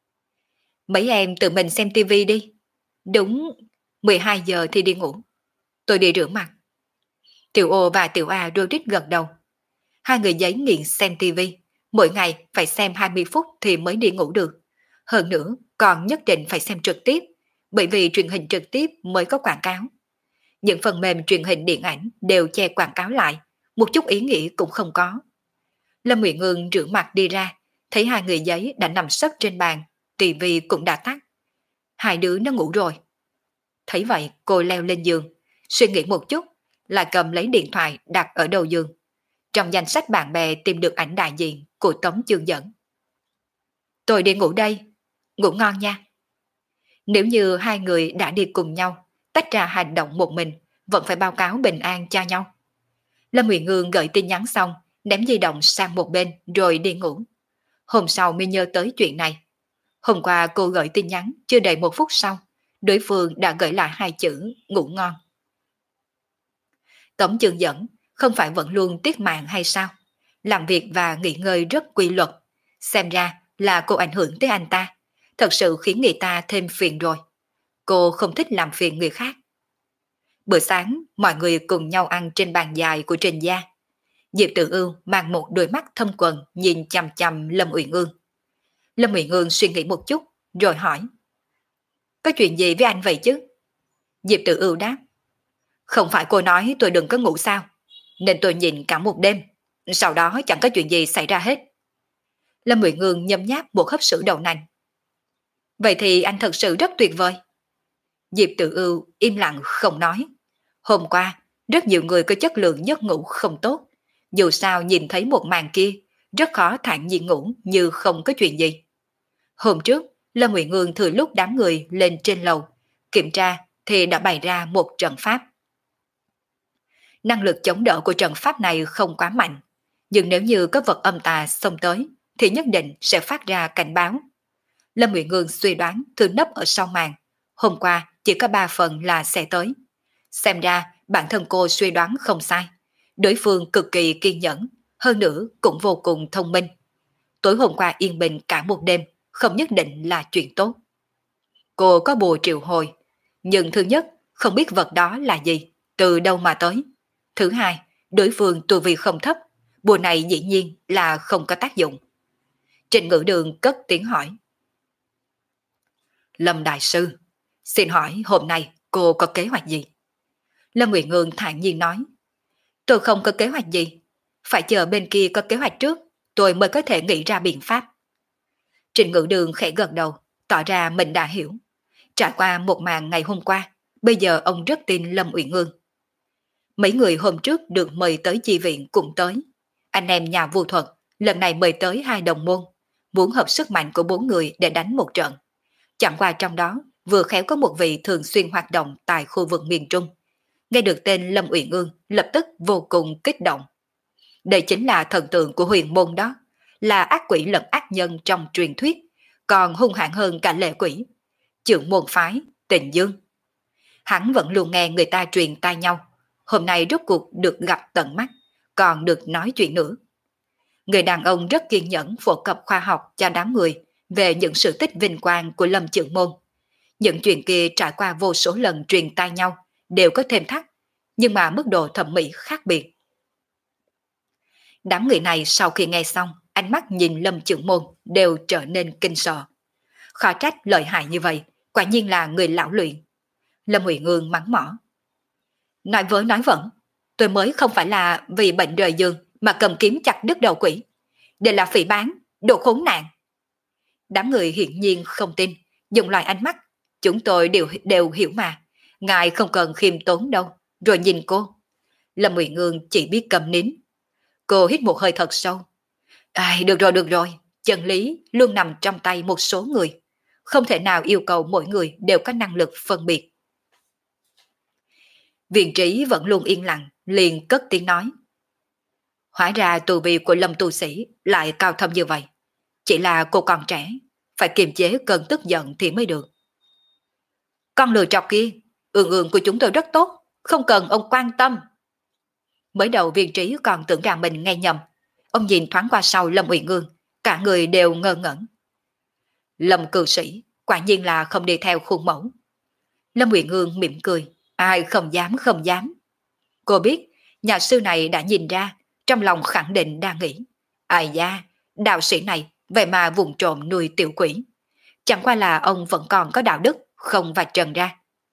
Mấy em tự mình xem tivi đi. Đúng 12 giờ thì đi ngủ. Tôi đi rửa mặt. Tiểu Ô và Tiểu A đôi rít gật đầu. Hai người giấy nghiện xem tivi. Mỗi ngày phải xem 20 phút thì mới đi ngủ được. Hơn nữa, còn nhất định phải xem trực tiếp, bởi vì truyền hình trực tiếp mới có quảng cáo. Những phần mềm truyền hình điện ảnh đều che quảng cáo lại, một chút ý nghĩa cũng không có. Lâm Nguyễn Ngương rửa mặt đi ra, thấy hai người giấy đã nằm sấp trên bàn, tivi cũng đã tắt. Hai đứa nó ngủ rồi. Thấy vậy cô leo lên giường, suy nghĩ một chút, lại cầm lấy điện thoại đặt ở đầu giường. Trong danh sách bạn bè tìm được ảnh đại diện của Tống Chương Dẫn. Tôi đi ngủ đây, ngủ ngon nha. Nếu như hai người đã đi cùng nhau, tách ra hành động một mình, vẫn phải báo cáo bình an cho nhau. Lâm Nguyễn Ngương gửi tin nhắn xong, ném di động sang một bên rồi đi ngủ. Hôm sau mới nhớ tới chuyện này. Hôm qua cô gửi tin nhắn, chưa đầy 1 phút sau, đối phương đã gửi lại 2 chữ ngủ ngon. Tống Chương Dẫn không phải vẫn luôn tiết mạng hay sao? Làm việc và nghỉ ngơi rất quy luật. Xem ra là cô ảnh hưởng tới anh ta. Thật sự khiến người ta thêm phiền rồi. Cô không thích làm phiền người khác. Bữa sáng, mọi người cùng nhau ăn trên bàn dài của Trình gia. Diệp Tử Ưu mang một đôi mắt thâm quầng nhìn chằm chằm Lâm Uyển Ương. Lâm Uyển Ương suy nghĩ một chút, rồi hỏi. Có chuyện gì với anh vậy chứ? Diệp Tử Ưu đáp. Không phải cô nói tôi đừng có ngủ sao? Nên tôi nhìn cả một đêm. Sau đó chẳng có chuyện gì xảy ra hết. Lâm Uyển Ương nhấm nháp một hớp sữa đậu nành. Vậy thì anh thật sự rất tuyệt vời. Diệp Tử Ưu im lặng không nói. Hôm qua, rất nhiều người có chất lượng giấc ngủ không tốt. Dù sao nhìn thấy một màn kia, rất khó thản nhiên ngủ như không có chuyện gì. Hôm trước, Lâm Uyển Ương thừa lúc đám người lên trên lầu, kiểm tra thì đã bày ra một trận pháp. Năng lực chống đỡ của trận pháp này không quá mạnh, nhưng nếu như có vật âm tà xông tới, thì nhất định sẽ phát ra cảnh báo. Lâm Uyển Ương suy đoán thứ nấp ở sau màn, hôm qua chỉ có 3 phần là sẽ tới. Xem ra bản thân cô suy đoán không sai. Đối phương cực kỳ kiên nhẫn, hơn nữa cũng vô cùng thông minh. Tối hôm qua yên bình cả một đêm, không nhất định là chuyện tốt. Cô có bùa triệu hồi, nhưng thứ nhất, không biết vật đó là gì, từ đâu mà tới. Thứ hai, đối phương tu vi không thấp, bùa này dĩ nhiên là không có tác dụng. Trịnh Ngữ Đường cất tiếng hỏi. Lâm Đại Sư, xin hỏi hôm nay cô có kế hoạch gì? Lâm Uyển Ương thản nhiên nói. Tôi không có kế hoạch gì, phải chờ bên kia có kế hoạch trước, tôi mới có thể nghĩ ra biện pháp. Trịnh Ngữ Đường khẽ gật đầu, tỏ ra mình đã hiểu. Trải qua một màn ngày hôm qua, bây giờ ông rất tin Lâm Uyển Ương. Mấy người hôm trước được mời tới chi viện cũng tới. Anh em nhà vô thuật, lần này mời tới 2 đồng môn, muốn hợp sức mạnh của 4 người để đánh một trận. Chẳng qua trong đó, vừa khéo có một vị thường xuyên hoạt động tại khu vực miền Trung. Nghe được tên Lâm Uyển Ương, lập tức vô cùng kích động. Đây chính là thần tượng của huyền môn đó, là ác quỷ lẫn ác nhân trong truyền thuyết, còn hung hãn hơn cả lệ quỷ. Trưởng môn phái, Tình Dương. Hắn vẫn luôn nghe người ta truyền tai nhau. Hôm nay rốt cuộc được gặp tận mắt, còn được nói chuyện nữa. Người đàn ông rất kiên nhẫn phổ cập khoa học cho đám người về những sự tích vinh quang của Lâm Chưởng Môn. Những chuyện kia trải qua vô số lần truyền tai nhau, đều có thêm thắt, nhưng mà mức độ thẩm mỹ khác biệt. Đám người này sau khi nghe xong, ánh mắt nhìn Lâm Chưởng Môn đều trở nên kinh sợ. Khó trách lợi hại như vậy, quả nhiên là người lão luyện. Lâm Huệ Ngương mắng mỏ. Nói với nói vẫn, tôi mới không phải là vì bệnh rời giường mà cầm kiếm chặt đứt đầu quỷ. Đây là phỉ báng, đồ khốn nạn. Đám người hiển nhiên không tin, dùng loại ánh mắt. Chúng tôi đều hiểu mà. Ngài không cần khiêm tốn đâu. Rồi nhìn cô. Lâm Huệ Ngương chỉ biết cầm nín. Cô hít một hơi thật sâu. Ai, được rồi. Chân lý luôn nằm trong tay một số người. Không thể nào yêu cầu mỗi người đều có năng lực phân biệt. Viện Trí vẫn luôn yên lặng, liền cất tiếng nói. Hóa ra tu vi của Lâm tu sĩ lại cao thâm như vậy. Chỉ là cô còn trẻ, phải kiềm chế cơn tức giận thì mới được. Con lừa chọc kia, ương của chúng tôi rất tốt, không cần ông quan tâm. Mới đầu Viên Trí còn tưởng rằng mình nghe nhầm. Ông nhìn thoáng qua sau Lâm Uyển Ương, cả người đều ngơ ngẩn. Lâm cư sĩ, quả nhiên là không đi theo khuôn mẫu. Lâm Uyển Ương mỉm cười, ai không dám. Cô biết, nhà sư này đã nhìn ra, trong lòng khẳng định đang nghĩ. Ai da, đạo sĩ này, vậy mà vùng trộm nuôi tiểu quỷ. Chẳng qua là ông vẫn còn có đạo đức, không vạch trần ra.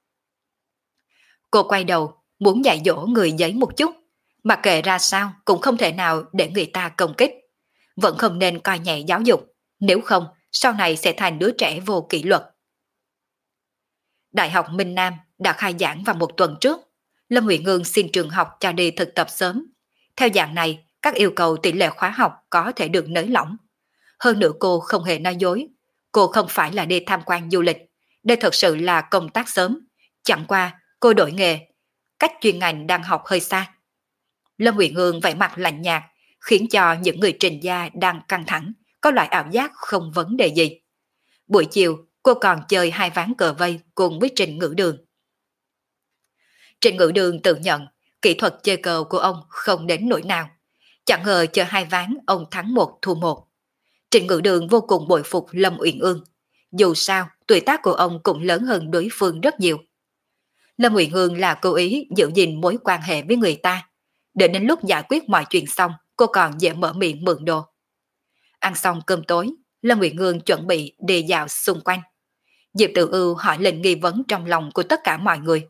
Cô quay đầu, muốn dạy dỗ người giấy một chút, mà kệ ra sao cũng không thể nào để người ta công kích. Vẫn không nên coi nhẹ giáo dục, nếu không sau này sẽ thành đứa trẻ vô kỷ luật. Đại học Minh Nam đã khai giảng vào một tuần trước. Lâm Huệ Ngương xin trường học cho đi thực tập sớm. Theo dạng này, các yêu cầu tỷ lệ khóa học có thể được nới lỏng. Hơn nữa cô không hề nói dối. Cô không phải là đi tham quan du lịch. Đây thật sự là công tác sớm. Chẳng qua, cô đổi nghề. Cách chuyên ngành đang học hơi xa. Lâm Huệ Ngương vẻ mặt lạnh nhạt, khiến cho những người trình gia đang căng thẳng, có loại ảo giác không vấn đề gì. Buổi chiều, cô còn chơi 2 ván cờ vây cùng với Trình Ngữ Đường. Trình Ngữ Đường tự nhận, kỹ thuật chơi cờ của ông không đến nỗi nào. Chẳng ngờ chơi 2 ván ông thắng 1 thua 1. Trình Ngữ Đường vô cùng bội phục Lâm Uyển Ương. Dù sao, tuổi tác của ông cũng lớn hơn đối phương rất nhiều. Lâm Uyển Ương là cố ý giữ gìn mối quan hệ với người ta. Để đến lúc giải quyết mọi chuyện xong, cô còn dễ mở miệng mượn đồ. Ăn xong cơm tối, Lâm Uyển Ương chuẩn bị đi dạo xung quanh. Diệp Tự Ưu hỏi lên nghi vấn trong lòng của tất cả mọi người.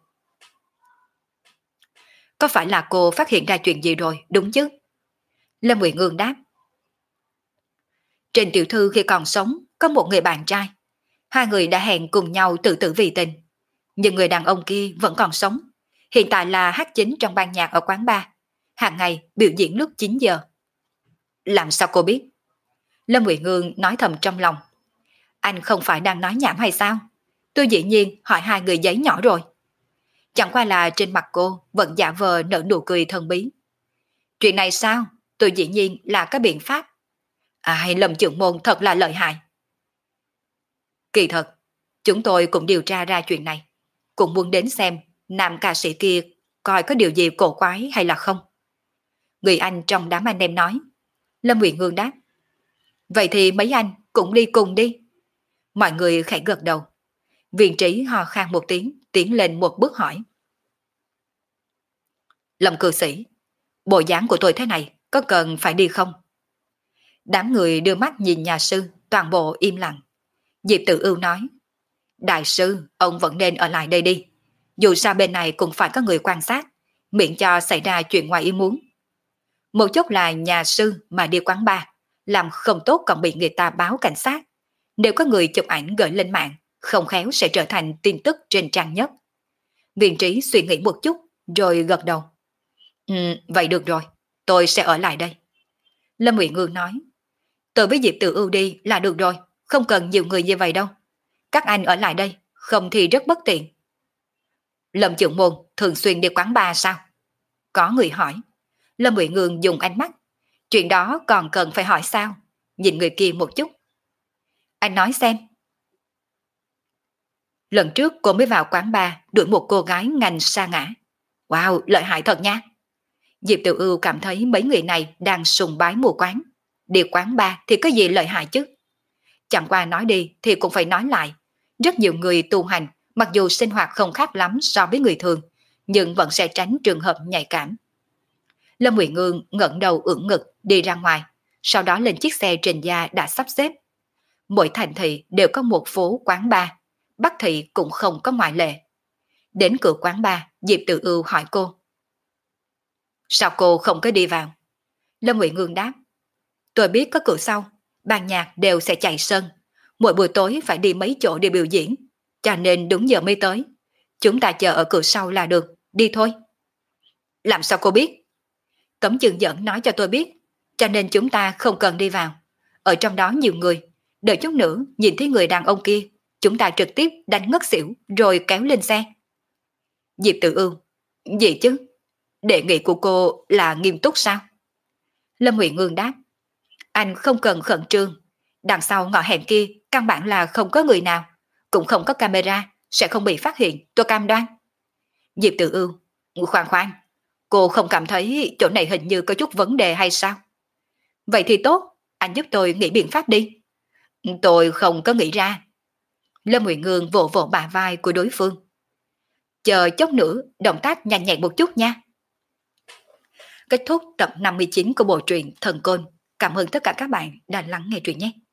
Có phải là cô phát hiện ra chuyện gì rồi, đúng chứ? Lâm Uyển Ương đáp. Trình tiểu thư khi còn sống, có một người bạn trai. 2 người đã hẹn cùng nhau tự tử vì tình. Nhưng người đàn ông kia vẫn còn sống. Hiện tại là hát chính trong ban nhạc ở quán bar. Hàng ngày biểu diễn lúc 9 giờ. Làm sao cô biết? Lâm Uyển Ương nói thầm trong lòng. Anh không phải đang nói nhảm hay sao? Tôi dĩ nhiên hỏi 2 người giấy nhỏ rồi. Chẳng qua là trên mặt cô vẫn giả vờ nở nụ cười thần bí. Chuyện này sao? Tôi dĩ nhiên là có biện pháp. Ai, Lâm Chưởng Môn thật là lợi hại. Kỳ thật, chúng tôi cũng điều tra ra chuyện này. Cũng muốn đến xem nam ca sĩ kia coi có điều gì cổ quái hay là không. Người anh trong đám anh em nói. Lâm Uyển Ương đáp. Vậy thì mấy anh cũng đi cùng đi. Mọi người khẽ gật đầu. Viên Trí ho khan một tiếng, tiến lên một bước hỏi. Lâm cư sĩ, bộ dáng của tôi thế này có cần phải đi không? Đám người đưa mắt nhìn nhà sư, toàn bộ im lặng. Diệp Tự Ưu nói. Đại sư, ông vẫn nên ở lại đây đi. Dù sao bên này cũng phải có người quan sát, miễn cho xảy ra chuyện ngoài ý muốn. Một chút là nhà sư mà đi quán bar, làm không tốt còn bị người ta báo cảnh sát. Nếu có người chụp ảnh gửi lên mạng, không khéo sẽ trở thành tin tức trên trang nhất. Viên Trí suy nghĩ một chút, rồi gật đầu. Vậy được rồi, tôi sẽ ở lại đây. Lâm Uyển Ương nói. Tôi với Diệp Tự Ưu đi là được rồi, không cần nhiều người như vậy đâu. Các anh ở lại đây, không thì rất bất tiện. Lâm Chưởng Môn thường xuyên đi quán bar sao? Có người hỏi. Lâm Uyển Ương dùng ánh mắt. Chuyện đó còn cần phải hỏi sao? Nhìn người kia một chút. Anh nói xem. Lần trước cô mới vào quán bar đuổi một cô gái ngành sa ngã. Wow, lợi hại thật nha. Diệp Tiểu Ưu cảm thấy mấy người này đang sùng bái mù quáng. Đi quán bar thì có gì lợi hại chứ? Chẳng qua nói đi thì cũng phải nói lại. Rất nhiều người tu hành, mặc dù sinh hoạt không khác lắm so với người thường, nhưng vẫn sẽ tránh trường hợp nhạy cảm. Lâm Ngụy Ngương ngẩng đầu ưỡn ngực đi ra ngoài, sau đó lên chiếc xe trình gia đã sắp xếp. Mỗi thành thị đều có một phố quán bar, Bắc thị cũng không có ngoại lệ. Đến cửa quán bar, Diệp Tự Ưu hỏi cô. Sao cô không có đi vào? Lâm Ngụy Ngương đáp. Tôi biết có cửa sau, ban nhạc đều sẽ chạy sân. Mỗi buổi tối phải đi mấy chỗ để biểu diễn, cho nên đúng giờ mới tới. Chúng ta chờ ở cửa sau là được, đi thôi. Làm sao cô biết? Tống Trường Dẫn nói cho tôi biết, cho nên chúng ta không cần đi vào. Ở trong đó nhiều người, đợi chút nữa nhìn thấy người đàn ông kia, chúng ta trực tiếp đánh ngất xỉu rồi kéo lên xe. Diệp Tự Ưu, gì chứ? Đề nghị của cô là nghiêm túc sao? Lâm Ngụy Ngương đáp, anh không cần khẩn trương. Đằng sau ngõ hẻm kia căn bản là không có người nào, cũng không có camera, sẽ không bị phát hiện, tôi cam đoan. Diệp Tự Ưu, khoan khoan, cô không cảm thấy chỗ này hình như có chút vấn đề hay sao? Vậy thì tốt, anh giúp tôi nghĩ biện pháp đi. Tôi không có nghĩ ra. Lâm Ngụy Ngương vỗ vỗ bả vai của đối phương. Chờ chốc nữa, động tác nhanh nhẹn một chút nha. Kết thúc tập 59 của bộ truyện Thần Côn. Cảm ơn tất cả các bạn đã lắng nghe truyện nhé.